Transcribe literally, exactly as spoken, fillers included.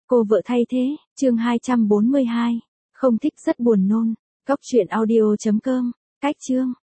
Cô vợ thay thế, chương hai trăm bốn mươi hai. Không thích rất buồn nôn. Cóc truyện audio chấm com. Cách chương.